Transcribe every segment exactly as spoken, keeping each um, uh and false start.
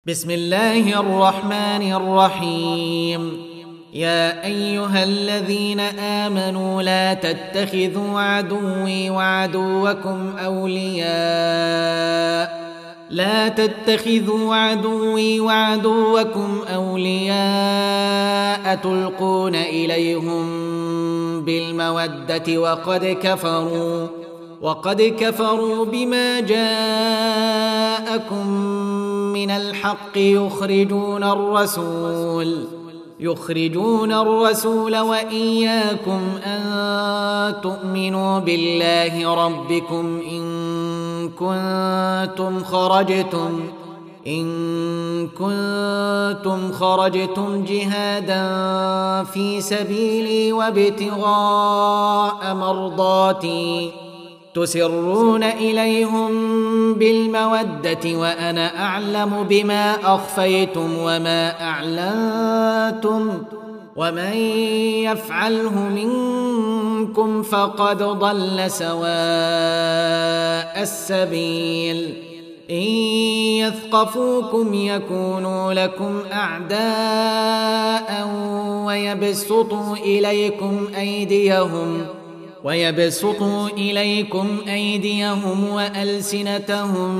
بسم الله الرحمن الرحيم. يا أيها الذين آمنوا لا تتخذوا عدوي وعدوكم أولياء لا تتخذوا عدوي وعدوكم أولياء تلقون إليهم بالمودة وقد كفروا وقد كفروا بما جاءكم من الحق يخرجون الرسول يخرجون الرسول وإياكم أن تؤمنوا بالله ربكم إن كنتم خرجتم إن كنتم خرجتم جهادا في سبيلي وابتغاء مرضاتي تسرون إليهم بالمودة وأنا أعلم بما أخفيتم وما أعلنتم ومن يفعله منكم فقد ضل سواء السبيل. إن يثقفوكم يكونوا لكم أعداء ويبسطوا إليكم أيديهم ويبسطوا إليكم أيديهم وألسنتهم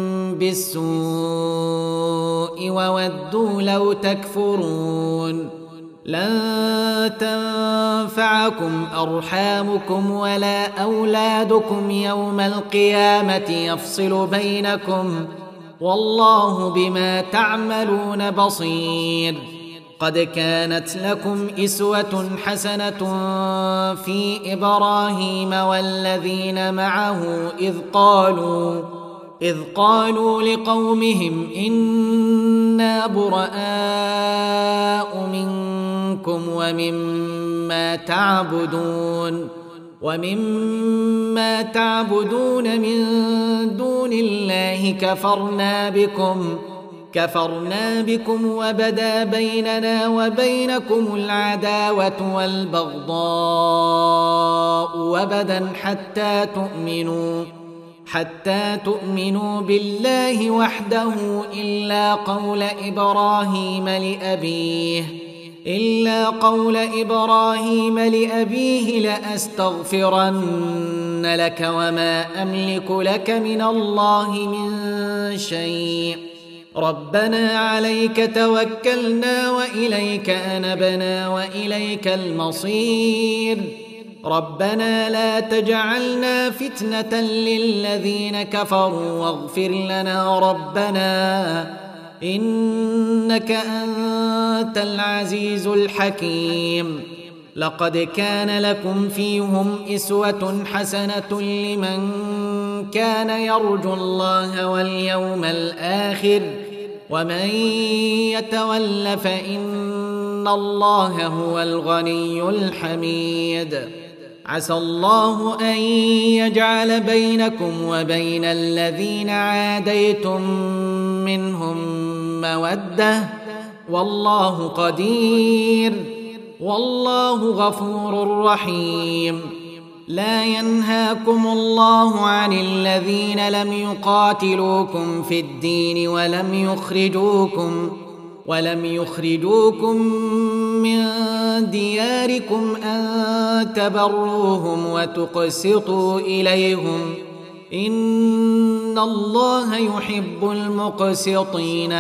بالسوء وودوا لو تكفرون. لن تنفعكم أرحامكم ولا أولادكم يوم القيامة يفصل بينكم والله بما تعملون بصير. قد كانت لكم إسوة حسنة في إبراهيم والذين معه إذ قالوا إذ قالوا لقومهم إنا براء منكم ومما تعبدون ومما تعبدون من دون الله كفرنا بكم كفرنا بكم وبدا بيننا وبينكم العداوة والبغضاء وبدا حتى تؤمنوا حتى تؤمنوا بالله وحده إلا قول إبراهيم لأبيه إلا قول إبراهيم لأبيه لأستغفرن لك وما أملك لك من الله من شيء ربنا عليك توكلنا وإليك أنبنا وإليك المصير. ربنا لا تجعلنا فتنة للذين كفروا واغفر لنا ربنا إنك أنت العزيز الحكيم. لقد كان لكم فيهم إسوة حسنة لمن كان يرجو الله واليوم الآخر ومن يتول فإن الله هو الغني الحميد. عسى الله أن يجعل بينكم وبين الذين عاديتم منهم مودة والله قدير والله غفور رحيم. لا ينهاكم الله عن الذين لم يقاتلوكم في الدين ولم يخرجوكم ولم يخرجوكم من دياركم أن تبروهم وتقسطوا إليهم إن الله يحب المقسطين.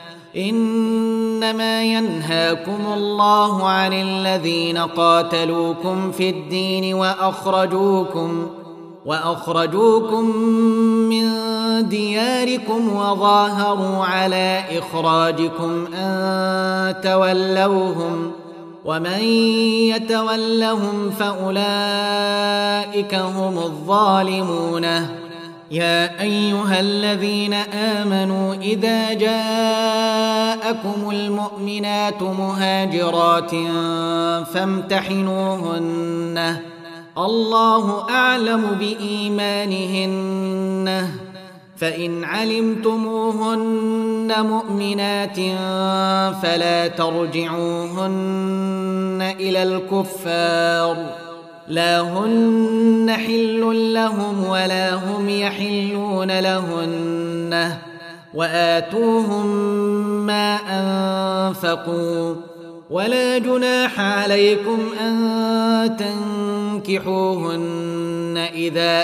إنما ينهاكم الله عن الذين قاتلوكم في الدين وأخرجوكم وأخرجوكم من دياركم وظاهروا على إخراجكم أن تولوهم ومن يتولهم فأولئك هم الظالمون. يا أيها الذين آمنوا إذا جاءكم المؤمنات مهاجرات فامتحنوهن الله أعلم بإيمانهن فإن علمتموهن مؤمنات فلا ترجعوهن إلى الكفار لا هن حل لهم ولا هم يحلون لهن وآتوهم ما أنفقوا ولا جناح عليكم أن تنكحوهن إذا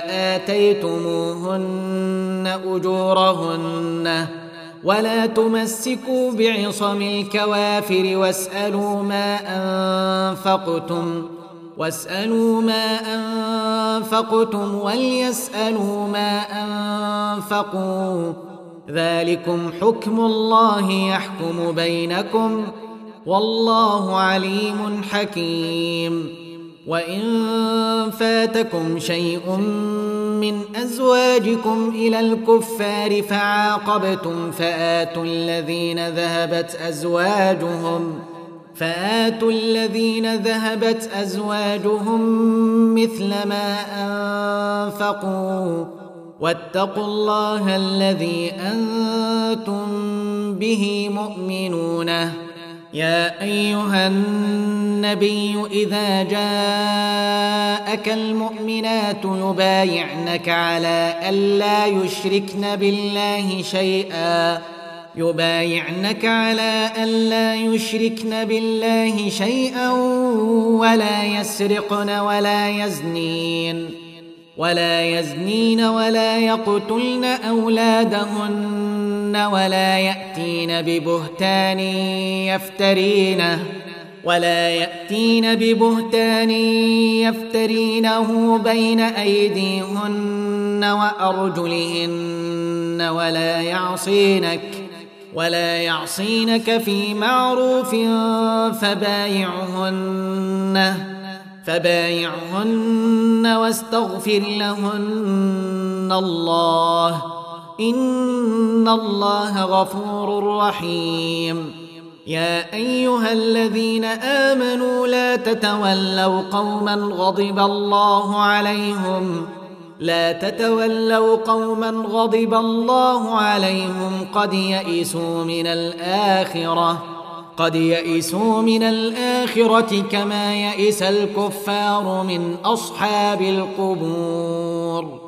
آتيتموهن أجورهن ولا تمسكوا بعصم الكوافر واسألوا ما أنفقتم واسألوا ما أنفقتم وليسألوا ما أنفقوا ذلكم حكم الله يحكم بينكم والله عليم حكيم. وإن فاتكم شيء من أزواجكم إلى الكفار فعاقبتم فآتوا الذين ذهبت أزواجهم فآتوا الذين ذهبت أزواجهم مثل ما أنفقوا واتقوا الله الذي أنتم به مؤمنون. يا أيها النبي إذا جاءك المؤمنات يبايعنك على ألا يشركن بالله شيئا يبايعنك على ألا يشركن بالله شيئا ولا يسرقن ولا يزنين ولا يزنين ولا يقتلن أولادهن ولا يأتين ببهتان يفترينه ولا يأتين ببهتان يفترينه بين أيديهن وأرجلهن ولا يعصينك ولا يعصينك في معروف فبايعهن فبايعهن واستغفر لهن الله إن الله غفور رحيم. يا أيها الذين آمنوا لا تتولوا قوما غضب الله عليهم لا تتولوا قوما غضب الله عليهم قد يئسوا من الآخرة قد يئسوا من الآخرة كما يئس الكفار من أصحاب القبور.